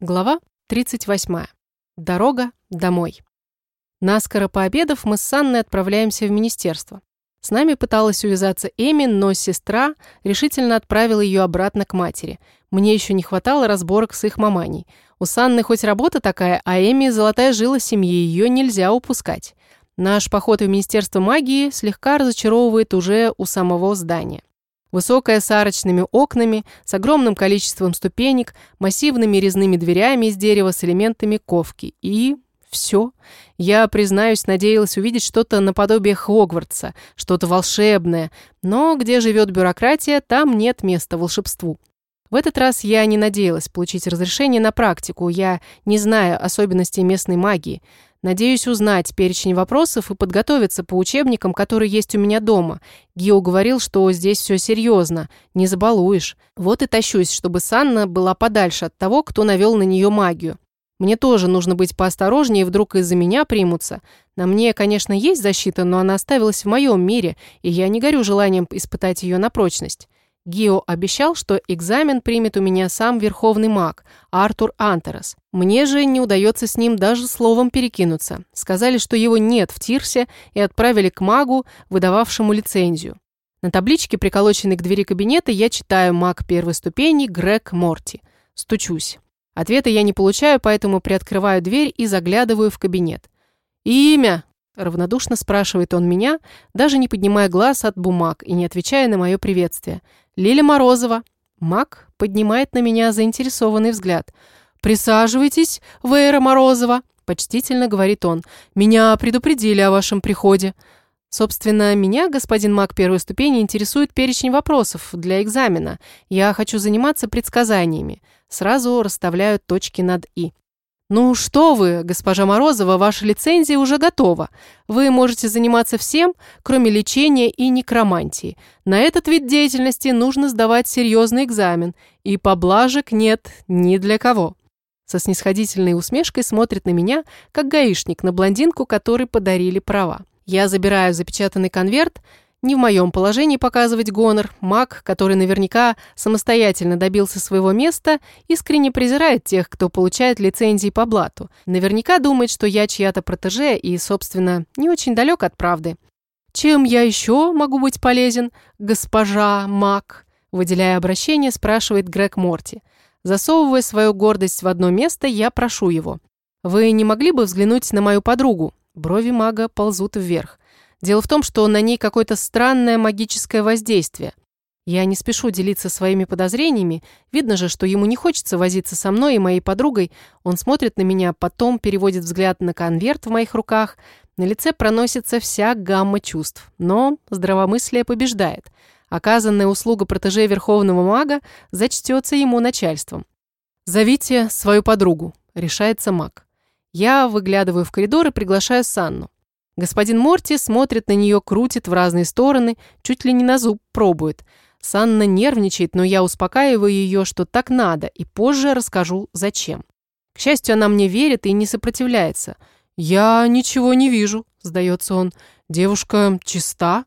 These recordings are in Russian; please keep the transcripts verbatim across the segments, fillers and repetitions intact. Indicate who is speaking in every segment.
Speaker 1: Глава тридцать восьмая. Дорога домой. Наскоро пообедав, мы с Анной отправляемся в министерство. С нами пыталась увязаться Эми, но сестра решительно отправила ее обратно к матери. Мне еще не хватало разборок с их маманей. У Санны хоть работа такая, а Эми – золотая жила семьи, ее нельзя упускать. Наш поход в Министерство магии слегка разочаровывает уже у самого здания. Высокая с арочными окнами, с огромным количеством ступенек, массивными резными дверями из дерева с элементами ковки. И все. Я, признаюсь, надеялась увидеть что-то наподобие Хогвартса, что-то волшебное. Но где живет бюрократия, там нет места волшебству. В этот раз я не надеялась получить разрешение на практику, я не знаю особенностей местной магии. Надеюсь узнать перечень вопросов и подготовиться по учебникам, которые есть у меня дома. Гио говорил, что здесь все серьезно, не забалуешь. Вот и тащусь, чтобы Санна была подальше от того, кто навел на нее магию. Мне тоже нужно быть поосторожнее, вдруг из-за меня примутся. На мне, конечно, есть защита, но она оставилась в моем мире, и я не горю желанием испытать ее на прочность. Гио обещал, что экзамен примет у меня сам верховный маг, Артур Антерос. Мне же не удается с ним даже словом перекинуться. Сказали, что его нет в Тирсе, и отправили к магу, выдававшему лицензию. На табличке, приколоченной к двери кабинета, я читаю «Маг первой ступени Грег Морти». Стучусь. Ответа я не получаю, поэтому приоткрываю дверь и заглядываю в кабинет. «Имя?» – равнодушно спрашивает он меня, даже не поднимая глаз от бумаг и не отвечая на мое приветствие. «Лиля Морозова». Маг поднимает на меня заинтересованный взгляд. «Присаживайтесь, Вейра Морозова», – почтительно говорит он. «Меня предупредили о вашем приходе». Собственно, меня, господин маг первой ступени, интересует перечень вопросов для экзамена. Я хочу заниматься предсказаниями. Сразу расставляю точки над «и». «Ну что вы, госпожа Морозова, ваша лицензия уже готова. Вы можете заниматься всем, кроме лечения и некромантии. На этот вид деятельности нужно сдавать серьезный экзамен, и поблажек нет ни для кого». Со снисходительной усмешкой смотрит на меня, как гаишник на блондинку, которой подарили права. Я забираю запечатанный конверт. Не в моем положении показывать гонор. Маг, который наверняка самостоятельно добился своего места, искренне презирает тех, кто получает лицензии по блату. Наверняка думает, что я чья-то протеже и, собственно, не очень далек от правды. «Чем я еще могу быть полезен, госпожа маг?» Выделяя обращение, спрашивает Грег Морти. Засовывая свою гордость в одно место, я прошу его. «Вы не могли бы взглянуть на мою подругу?» Брови мага ползут вверх. Дело в том, что на ней какое-то странное магическое воздействие. Я не спешу делиться своими подозрениями. Видно же, что ему не хочется возиться со мной и моей подругой. Он смотрит на меня, потом переводит взгляд на конверт в моих руках. На лице проносится вся гамма чувств. Но здравомыслие побеждает. Оказанная услуга протеже верховного мага зачтется ему начальством. «Зовите свою подругу», — решается маг. Я выглядываю в коридор и приглашаю Санну. Господин Морти смотрит на нее, крутит в разные стороны, чуть ли не на зуб пробует. Санна нервничает, но я успокаиваю ее, что так надо, и позже расскажу, зачем. К счастью, она мне верит и не сопротивляется. «Я ничего не вижу», – сдается он. «Девушка чиста».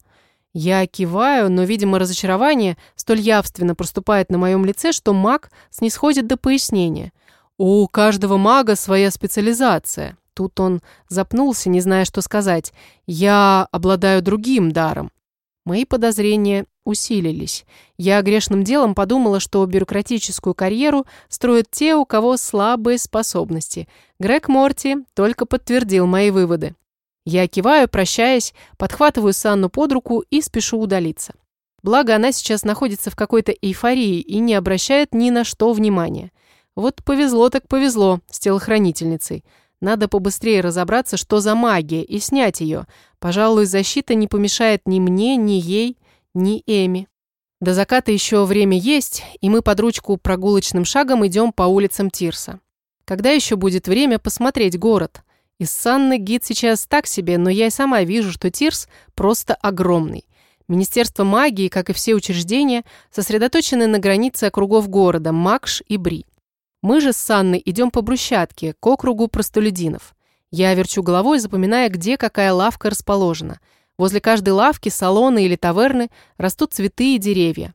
Speaker 1: Я киваю, но, видимо, разочарование столь явственно проступает на моем лице, что маг снисходит до пояснения. «У каждого мага своя специализация». Тут он запнулся, не зная, что сказать. «Я обладаю другим даром». Мои подозрения усилились. Я грешным делом подумала, что бюрократическую карьеру строят те, у кого слабые способности. Грег Морти только подтвердил мои выводы. Я киваю, прощаясь, подхватываю Санну под руку и спешу удалиться. Благо, она сейчас находится в какой-то эйфории и не обращает ни на что внимания. Вот повезло так повезло с телохранительницей. Надо побыстрее разобраться, что за магия, и снять ее. Пожалуй, защита не помешает ни мне, ни ей, ни Эми. До заката еще время есть, и мы под ручку прогулочным шагом идем по улицам Тирса. Когда еще будет время посмотреть город? Из Санны гид сейчас так себе, но я и сама вижу, что Тирс просто огромный. Министерство магии, как и все учреждения, сосредоточены на границе округов города Макш и Бри. Мы же с Санной идем по брусчатке, к округу простолюдинов. Я верчу головой, запоминая, где какая лавка расположена. Возле каждой лавки, салона или таверны растут цветы и деревья.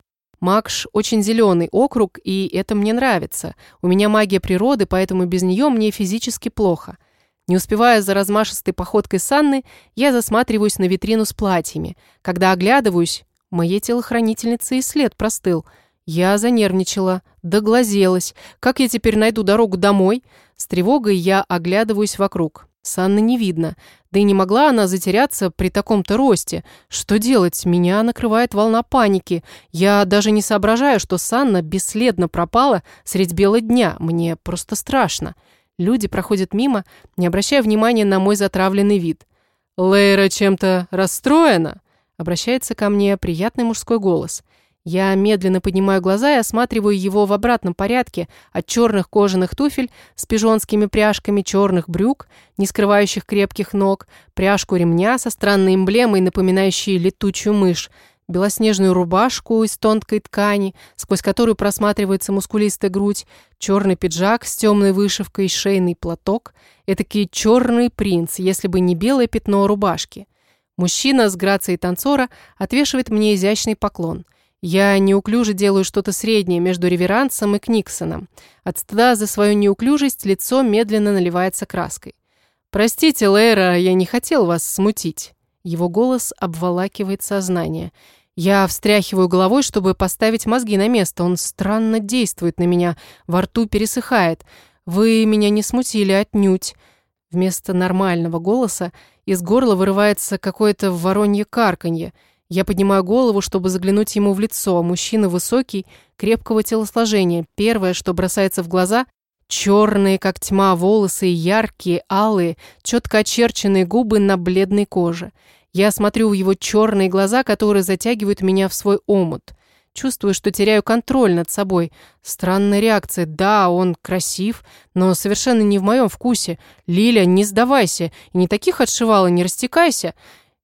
Speaker 1: Макш очень зеленый округ, и это мне нравится. У меня магия природы, поэтому без нее мне физически плохо. Не успевая за размашистой походкой Санны, я засматриваюсь на витрину с платьями. Когда оглядываюсь, моей телохранительнице и след простыл. Я занервничала, доглазелась. Как я теперь найду дорогу домой? С тревогой я оглядываюсь вокруг. Санны не видно. Да и не могла она затеряться при таком-то росте. Что делать? Меня накрывает волна паники. Я даже не соображаю, что Санна бесследно пропала средь бела дня. Мне просто страшно. Люди проходят мимо, не обращая внимания на мой затравленный вид. «Лейра чем-то расстроена?» Обращается ко мне приятный мужской голос. Я медленно поднимаю глаза и осматриваю его в обратном порядке, от черных кожаных туфель с пижонскими пряжками, черных брюк, не скрывающих крепких ног, пряжку ремня со странной эмблемой, напоминающей летучую мышь, белоснежную рубашку из тонкой ткани, сквозь которую просматривается мускулистая грудь, черный пиджак с темной вышивкой и шейный платок, этакий черный принц, если бы не белое пятно рубашки. Мужчина с грацией танцора отвешивает мне изящный поклон. Я неуклюже делаю что-то среднее между реверансом и книксоном. От стыда за свою неуклюжесть лицо медленно наливается краской. «Простите, Лейра, я не хотел вас смутить». Его голос обволакивает сознание. Я встряхиваю головой, чтобы поставить мозги на место. Он странно действует на меня, во рту пересыхает. «Вы меня не смутили отнюдь». Вместо нормального голоса из горла вырывается какое-то воронье карканье. Я поднимаю голову, чтобы заглянуть ему в лицо. Мужчина высокий, крепкого телосложения. Первое, что бросается в глаза – черные, как тьма, волосы и яркие, алые, четко очерченные губы на бледной коже. Я смотрю в его черные глаза, которые затягивают меня в свой омут. Чувствую, что теряю контроль над собой. Странная реакция. Да, он красив, но совершенно не в моем вкусе. Лиля, не сдавайся. И не таких отшивала, не растекайся.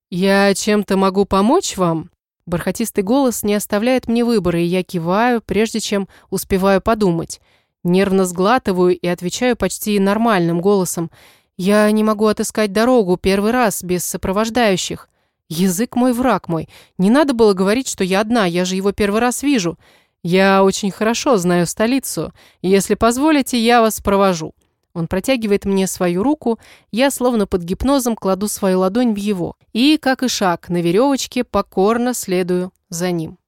Speaker 1: «Я чем-то могу помочь вам?» Бархатистый голос не оставляет мне выбора, и я киваю, прежде чем успеваю подумать. Нервно сглатываю и отвечаю почти нормальным голосом. «Я не могу отыскать дорогу первый раз без сопровождающих. Язык мой, враг мой. Не надо было говорить, что я одна, я же его первый раз вижу. Я очень хорошо знаю столицу. Если позволите, я вас провожу». Он протягивает мне свою руку, я словно под гипнозом кладу свою ладонь в его. И, как и шаг на веревочке, покорно следую за ним.